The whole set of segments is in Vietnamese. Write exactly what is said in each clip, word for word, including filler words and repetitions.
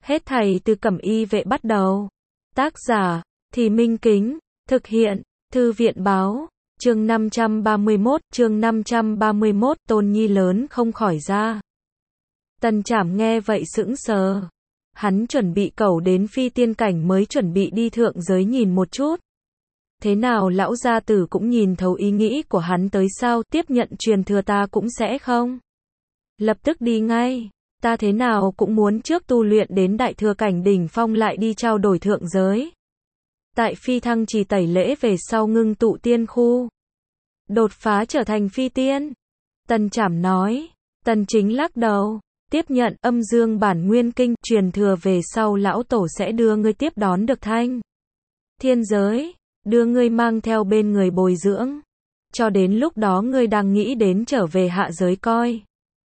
Hết thảy từ Cẩm Y Vệ bắt đầu. Tác giả, Thì Minh Kính, thực hiện, Thư viện báo, chương năm trăm ba mươi mốt, chương năm trăm ba mươi mốt, Tôn Nhi lớn không khỏi ra. Tần Trảm nghe vậy sững sờ. Hắn chuẩn bị cẩu đến phi tiên cảnh mới chuẩn bị đi thượng giới nhìn một chút. Thế nào lão gia tử cũng nhìn thấu ý nghĩ của hắn tới sao, tiếp nhận truyền thừa ta cũng sẽ không. Lập tức đi ngay, ta thế nào cũng muốn trước tu luyện đến đại thừa cảnh đỉnh phong lại đi trao đổi thượng giới. Tại phi thăng trì tẩy lễ về sau ngưng tụ tiên khu. Đột phá trở thành phi tiên. Tần Trảm nói, Tần Chính lắc đầu, tiếp nhận âm dương bản nguyên kinh, truyền thừa về sau lão tổ sẽ đưa ngươi tiếp đón được thanh thiên giới, đưa ngươi mang theo bên người bồi dưỡng. Cho đến lúc đó ngươi đang nghĩ đến trở về hạ giới coi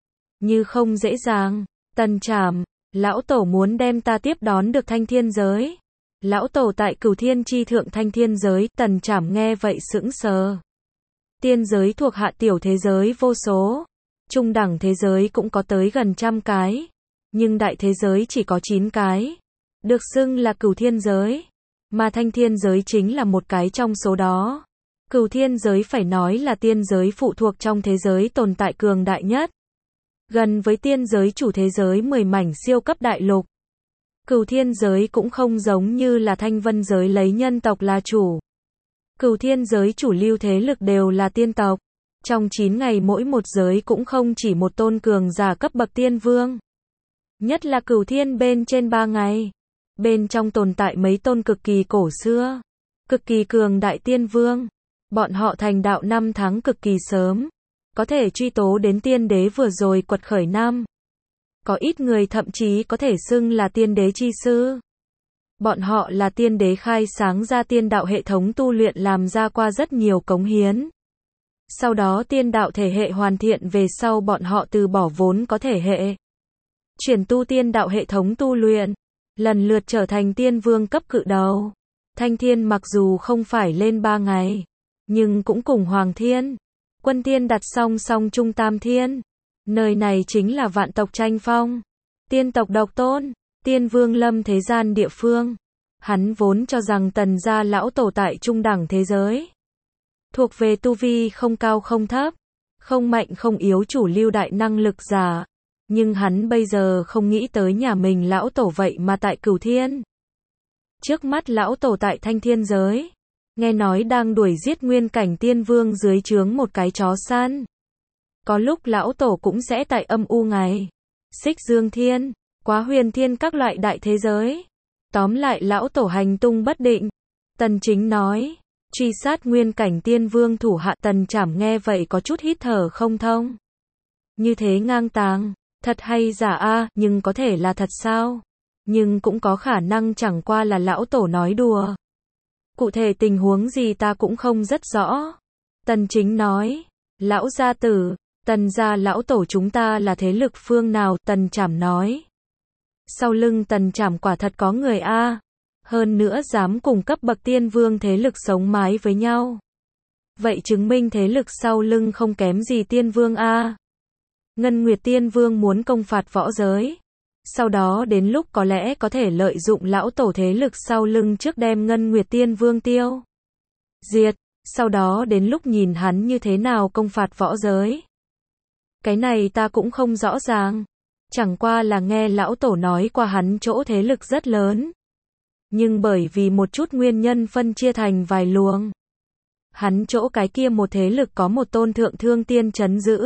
như không dễ dàng. Tần Trảm, lão tổ muốn đem ta tiếp đón được thanh thiên giới. Lão tổ tại Cửu Thiên chi thượng thanh thiên giới. Tần Trảm nghe vậy sững sờ. Tiên giới thuộc hạ tiểu thế giới vô số, trung đẳng thế giới cũng có tới gần trăm cái, nhưng đại thế giới chỉ có chín cái, được xưng là Cửu Thiên giới, mà thanh thiên giới chính là một cái trong số đó. Cửu Thiên giới phải nói là tiên giới phụ thuộc trong thế giới tồn tại cường đại nhất, gần với tiên giới chủ thế giới mười mảnh siêu cấp đại lục. Cửu Thiên giới cũng không giống như là thanh vân giới lấy nhân tộc là chủ. Cửu Thiên giới chủ lưu thế lực đều là tiên tộc. Trong chín ngày mỗi một giới cũng không chỉ một tôn cường giả cấp bậc tiên vương. Nhất là Cửu Thiên bên trên ba ngày. Bên trong tồn tại mấy tôn cực kỳ cổ xưa, cực kỳ cường đại tiên vương. Bọn họ thành đạo năm tháng cực kỳ sớm, có thể truy tố đến tiên đế vừa rồi quật khởi năm. Có ít người thậm chí có thể xưng là tiên đế chi sư. Bọn họ là tiên đế khai sáng ra tiên đạo hệ thống tu luyện, làm ra qua rất nhiều cống hiến. Sau đó tiên đạo thể hệ hoàn thiện về sau bọn họ từ bỏ vốn có thể hệ, chuyển tu tiên đạo hệ thống tu luyện, lần lượt trở thành tiên vương cấp cự đầu. Thanh thiên mặc dù không phải lên ba ngày, nhưng cũng cùng Hoàng Thiên, Quân Thiên đặt song song trung tam thiên. Nơi này chính là vạn tộc tranh phong, tiên tộc độc tôn, tiên vương lâm thế gian địa phương. Hắn vốn cho rằng Tần gia lão tổ tại trung đẳng thế giới, thuộc về tu vi không cao không thấp, không mạnh không yếu chủ lưu đại năng lực giả. Nhưng hắn bây giờ không nghĩ tới nhà mình lão tổ vậy mà tại Cửu Thiên. Trước mắt lão tổ tại thanh thiên giới, nghe nói đang đuổi giết nguyên cảnh tiên vương dưới trướng một cái chó săn. Có lúc lão tổ cũng sẽ tại âm u ngày, Xích Dương Thiên, Quá Huyền Thiên các loại đại thế giới. Tóm lại lão tổ hành tung bất định. Tần Chính nói, truy sát nguyên cảnh tiên vương thủ hạ. Tần Trảm nghe vậy có chút hít thở không thông. Như thế ngang tàng, thật hay giả a, nhưng có thể là thật sao? Nhưng cũng có khả năng chẳng qua là lão tổ nói đùa. Cụ thể tình huống gì ta cũng không rất rõ. Tần Chính nói, lão gia tử, Tần gia lão tổ chúng ta là thế lực phương nào? Tần Trảm nói, sau lưng Tần Trảm quả thật có người a, hơn nữa dám cùng cấp bậc tiên vương thế lực sống mái với nhau. Vậy chứng minh thế lực sau lưng không kém gì tiên vương a. Ngân Nguyệt tiên vương muốn công phạt võ giới, sau đó đến lúc có lẽ có thể lợi dụng lão tổ thế lực sau lưng trước đem Ngân Nguyệt tiên vương tiêu diệt, sau đó đến lúc nhìn hắn như thế nào công phạt võ giới. Cái này ta cũng không rõ ràng, chẳng qua là nghe lão tổ nói qua hắn chỗ thế lực rất lớn, nhưng bởi vì một chút nguyên nhân phân chia thành vài luồng. Hắn chỗ cái kia một thế lực có một tôn thượng thương tiên trấn giữ,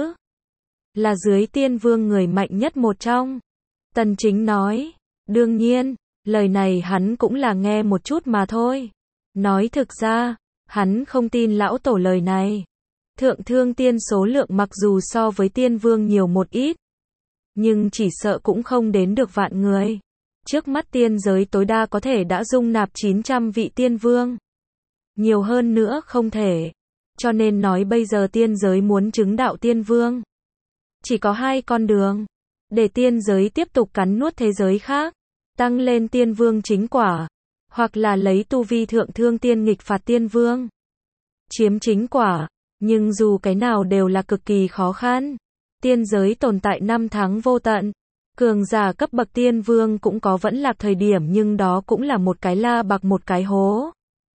là dưới tiên vương người mạnh nhất một trong. Tần Chính nói, đương nhiên, lời này hắn cũng là nghe một chút mà thôi. Nói thực ra, hắn không tin lão tổ lời này. Thượng thương tiên số lượng mặc dù so với tiên vương nhiều một ít, nhưng chỉ sợ cũng không đến được vạn người. Trước mắt tiên giới tối đa có thể đã dung nạp chín trăm vị tiên vương. Nhiều hơn nữa không thể. Cho nên nói bây giờ tiên giới muốn chứng đạo tiên vương, chỉ có hai con đường. Để tiên giới tiếp tục cắn nuốt thế giới khác, tăng lên tiên vương chính quả, hoặc là lấy tu vi thượng thương tiên nghịch phạt tiên vương, chiếm chính quả. Nhưng dù cái nào đều là cực kỳ khó khăn. Tiên giới tồn tại năm tháng vô tận, Cường giả cấp bậc tiên vương cũng có vẫn lạc thời điểm nhưng đó cũng là một cái la bạc một cái hố.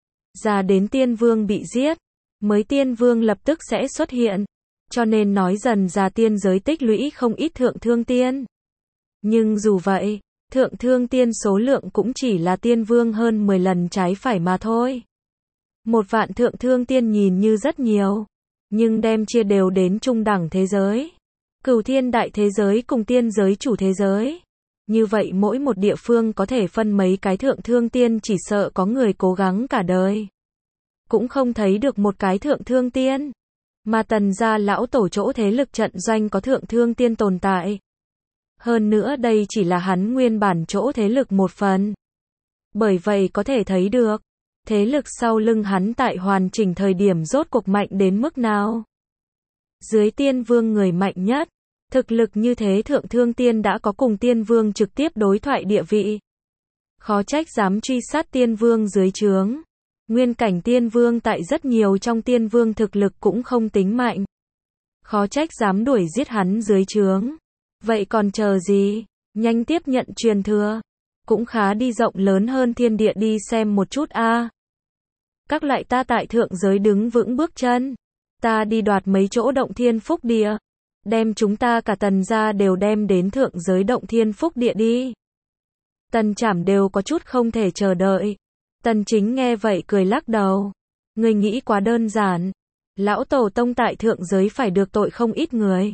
Ra đến tiên vương bị giết, mới tiên vương lập tức sẽ xuất hiện. Cho nên nói dần ra tiên giới tích lũy không ít thượng thương tiên. Nhưng dù vậy, thượng thương tiên số lượng cũng chỉ là tiên vương hơn mười lần trái phải mà thôi. Một vạn thượng thương tiên nhìn như rất nhiều, nhưng đem chia đều đến trung đẳng thế giới. Cửu thiên đại thế giới cùng tiên giới chủ thế giới. Như vậy mỗi một địa phương có thể phân mấy cái thượng thương tiên chỉ sợ có người cố gắng cả đời. Cũng không thấy được một cái thượng thương tiên. Mà Tần gia lão tổ chỗ thế lực trận doanh có thượng thương tiên tồn tại. Hơn nữa đây chỉ là hắn nguyên bản chỗ thế lực một phần. Bởi vậy có thể thấy được, thế lực sau lưng hắn tại hoàn chỉnh thời điểm rốt cuộc mạnh đến mức nào. Dưới tiên vương người mạnh nhất, thực lực như thế thượng thương tiên đã có cùng tiên vương trực tiếp đối thoại địa vị. Khó trách dám truy sát tiên vương dưới trướng. Nguyên cảnh tiên vương tại rất nhiều trong tiên vương thực lực cũng không tính mạnh. Khó trách dám đuổi giết hắn dưới trướng. Vậy còn chờ gì? Nhanh tiếp nhận truyền thừa. Cũng khá đi rộng lớn hơn thiên địa đi xem một chút a. Các lại ta tại thượng giới đứng vững bước chân. Ta đi đoạt mấy chỗ động thiên phúc địa. Đem chúng ta cả Tần gia đều đem đến thượng giới động thiên phúc địa đi. Tần Trảm đều có chút không thể chờ đợi. Tần Chính nghe vậy cười lắc đầu. Người nghĩ quá đơn giản. Lão tổ tông tại thượng giới phải được tội không ít người.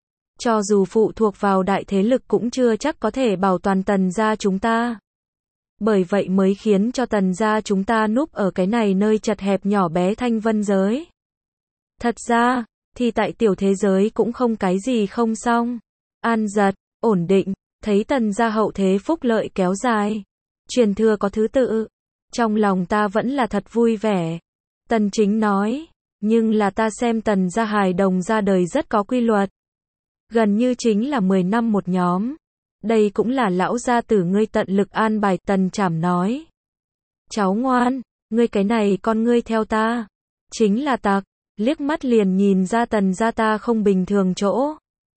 Cho dù phụ thuộc vào đại thế lực cũng chưa chắc có thể bảo toàn Tần gia chúng ta. Bởi vậy mới khiến cho Tần gia chúng ta núp ở cái này nơi chật hẹp nhỏ bé thanh vân giới. Thật ra, thì tại tiểu thế giới cũng không cái gì không xong. An giật, ổn định, thấy Tần gia hậu thế phúc lợi kéo dài. Truyền thừa có thứ tự. Trong lòng ta vẫn là thật vui vẻ. Tần Chính nói, nhưng là ta xem Tần gia hài đồng ra đời rất có quy luật. Gần như chính là mười năm một nhóm. Đây cũng là lão gia tử ngươi tận lực an bài. Tần Trảm nói. Cháu ngoan, ngươi cái này con ngươi theo ta. Chính là tặc, liếc mắt liền nhìn ra Tần gia ta không bình thường chỗ.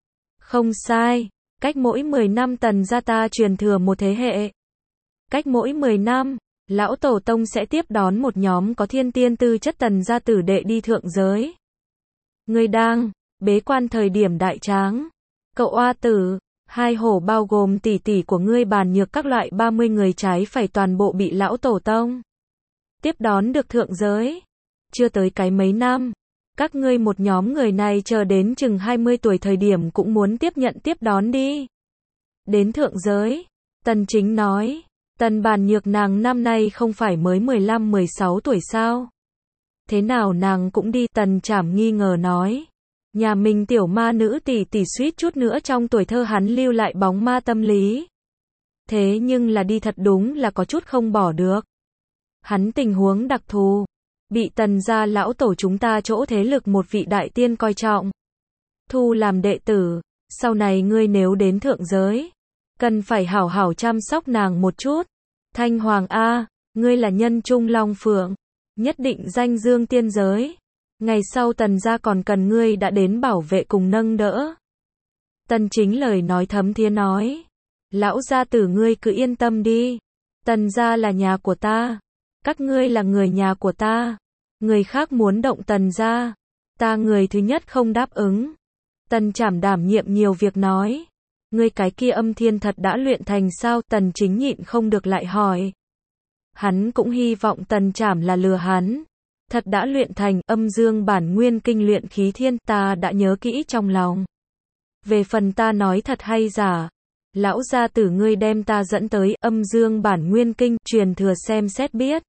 Không sai, cách mỗi mười năm Tần gia ta truyền thừa một thế hệ. Cách mỗi mười năm, lão tổ tông sẽ tiếp đón một nhóm có thiên tiên tư chất Tần gia tử đệ đi thượng giới. Ngươi đang bế quan thời điểm đại tráng, cậu oa tử, hai hổ bao gồm tỷ tỷ của ngươi bàn nhược các loại ba mươi người trái phải toàn bộ bị lão tổ tông tiếp đón được thượng giới. Chưa tới cái mấy năm, các ngươi một nhóm người này chờ đến chừng hai mươi tuổi thời điểm cũng muốn tiếp nhận tiếp đón đi. Đến thượng giới, Tần Chính nói, Tần bàn nhược nàng năm nay không phải mới mười lăm mười sáu tuổi sao? Thế nào nàng cũng đi? Tần Trảm nghi ngờ nói. Nhà mình tiểu ma nữ tỷ tỷ suýt chút nữa trong tuổi thơ hắn lưu lại bóng ma tâm lý. Thế nhưng là đi thật đúng là có chút không bỏ được. Hắn tình huống đặc thù, bị Tần gia lão tổ chúng ta chỗ thế lực một vị đại tiên coi trọng, thu làm đệ tử. Sau này ngươi nếu đến thượng giới, cần phải hảo hảo chăm sóc nàng một chút. Thanh Hoàng a, ngươi là nhân trung long phượng, nhất định danh dương tiên giới. Ngày sau Tần gia còn cần ngươi đã đến bảo vệ cùng nâng đỡ. Tần Chính lời nói thấm thía nói. Lão gia tử ngươi cứ yên tâm đi. Tần gia là nhà của ta. Các ngươi là người nhà của ta. Người khác muốn động Tần gia, ta người thứ nhất không đáp ứng. Tần Trảm đảm nhiệm nhiều việc nói. Ngươi cái kia âm thiên thật đã luyện thành sao? Tần Chính nhịn không được lại hỏi. Hắn cũng hy vọng Tần Trảm là lừa hắn. Thật đã luyện thành âm dương bản nguyên kinh luyện khí thiên, ta đã nhớ kỹ trong lòng. Về phần ta nói thật hay giả, lão gia tử ngươi đem ta dẫn tới âm dương bản nguyên kinh truyền thừa xem xét biết.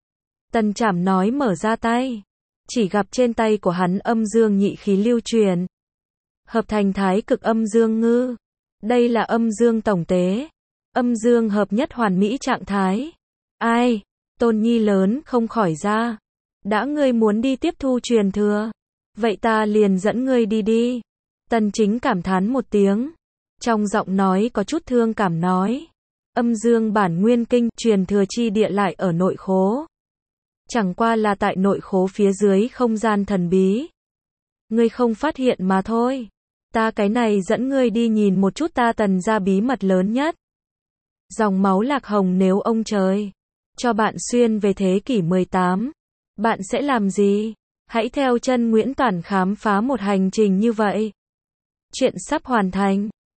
Tần Trảm nói mở ra tay, chỉ gặp trên tay của hắn âm dương nhị khí lưu truyền, hợp thành thái cực âm dương ngư. Đây là âm dương tổng tế, âm dương hợp nhất hoàn mỹ trạng thái. Ai, Tôn nhi lớn không khỏi ra. Đã ngươi muốn đi tiếp thu truyền thừa, vậy ta liền dẫn ngươi đi đi. Tần Chính cảm thán một tiếng, trong giọng nói có chút thương cảm nói. Âm dương bản nguyên kinh truyền thừa chi địa lại ở nội khố. Chẳng qua là tại nội khố phía dưới không gian thần bí. Ngươi không phát hiện mà thôi. Ta cái này dẫn ngươi đi nhìn một chút ta Tần gia bí mật lớn nhất. Dòng máu Lạc Hồng nếu ông trời cho bạn xuyên về thế kỷ mười tám, bạn sẽ làm gì? Hãy theo chân Nguyễn Toản khám phá một hành trình như vậy. Chuyện sắp hoàn thành.